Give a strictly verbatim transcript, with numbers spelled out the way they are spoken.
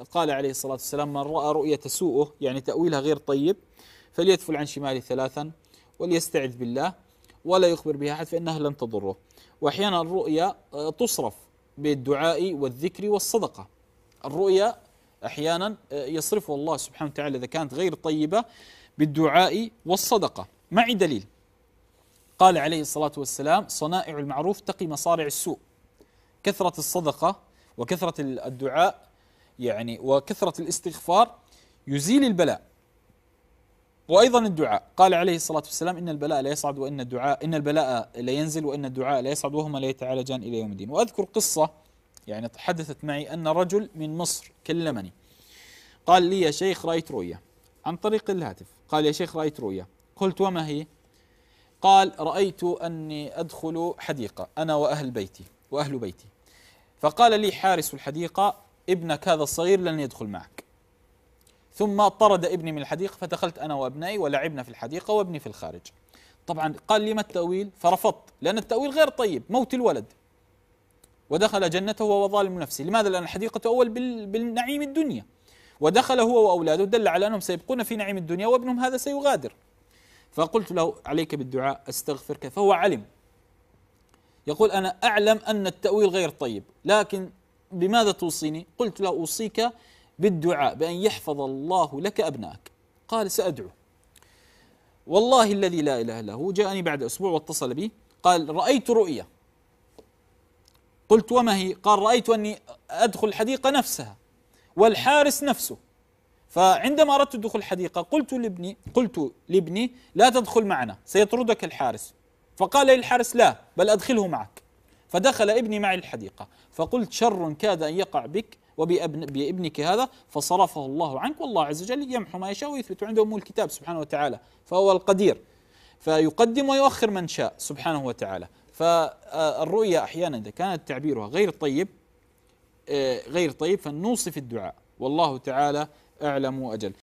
قال عليه الصلاة والسلام: من رأى رؤية تسوءه يعني تأويلها غير طيب فليتفل عن شماله ثلاثا وليستعذ بالله ولا يخبر بها أحد فإنها لن تضره. وأحيانا الرؤيا تصرف بالدعاء والذكر والصدقة. الرؤيا أحيانا يصرفها الله سبحانه وتعالى إذا كانت غير طيبة بالدعاء والصدقة. معي دليل. قال عليه الصلاة والسلام: صنائع المعروف تقي مصارع السوء. كثرة الصدقة وكثرة الدعاء يعني وكثرة الاستغفار يزيل البلاء. وأيضا الدعاء، قال عليه الصلاة والسلام: إن البلاء لا يصعد وإن الدعاء إن البلاء لا ينزل وإن الدعاء لا يصعد وهما لا يتعالجان إلى يوم الدين. وأذكر قصة يعني حدثت معي أن رجل من مصر كلمني قال لي: يا شيخ رأيت رؤيا، عن طريق الهاتف. قال: يا شيخ رأيت رؤيا. قلت: وما هي؟ قال: رأيت أني أدخل حديقة أنا وأهل بيتي وأهل بيتي، فقال لي حارس الحديقة: ابنك هذا الصغير لن يدخل معك. ثم طرد ابني من الحديقة فدخلت أنا وأبنائي ولعبنا في الحديقة وابني في الخارج. طبعا قال لي: ما التأويل؟ فرفضت، لأن التأويل غير طيب، موت الولد ودخل جنته وهو ظالم نفسه. لماذا؟ لأن الحديقة تؤول بالنعيم الدنيا، ودخل هو وأولاده دل على أنهم سيبقون في نعيم الدنيا وابنهم هذا سيغادر. فقلت له: عليك بالدعاء أستغفرك. فهو علم، يقول: أنا أعلم أن التأويل غير طيب، لكن بماذا توصيني؟ قلت له: أوصيك بالدعاء بأن يحفظ الله لك أبنائك. قال: سأدعو. والله الذي لا إله إلا هو جاءني بعد أسبوع واتصل بي قال: رأيت رؤيا. قلت: وما هي؟ قال: رأيت أني أدخل الحديقة نفسها والحارس نفسه. فعندما أردت دخول الحديقة قلت لابني قلت لابني لا تدخل معنا سيطردك الحارس. فقال لي الحارس: لا، بل أدخله معك. فدخل ابني معي الحديقة، فقلت: شر كاد أن يقع بك وبابنك هذا، فصرفه الله عنك، والله عز وجل يمحو ما يشاء ويثبت، عنده أم الكتاب سبحانه وتعالى، فهو القدير، فيقدم ويؤخر من شاء سبحانه وتعالى. فالرؤيا أحيانا إذا كانت تعبيرها غير طيب غير طيب فنوصف الدعاء، والله تعالى أعلم وأجل.